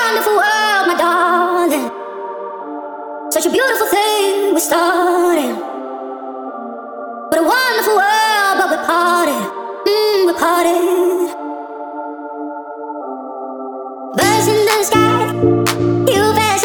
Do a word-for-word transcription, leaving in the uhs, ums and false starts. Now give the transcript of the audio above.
wonderful world, my darling. Such a beautiful thing we started. What a wonderful world, but we parted. Mm, we parted. Birds in the sky, you pass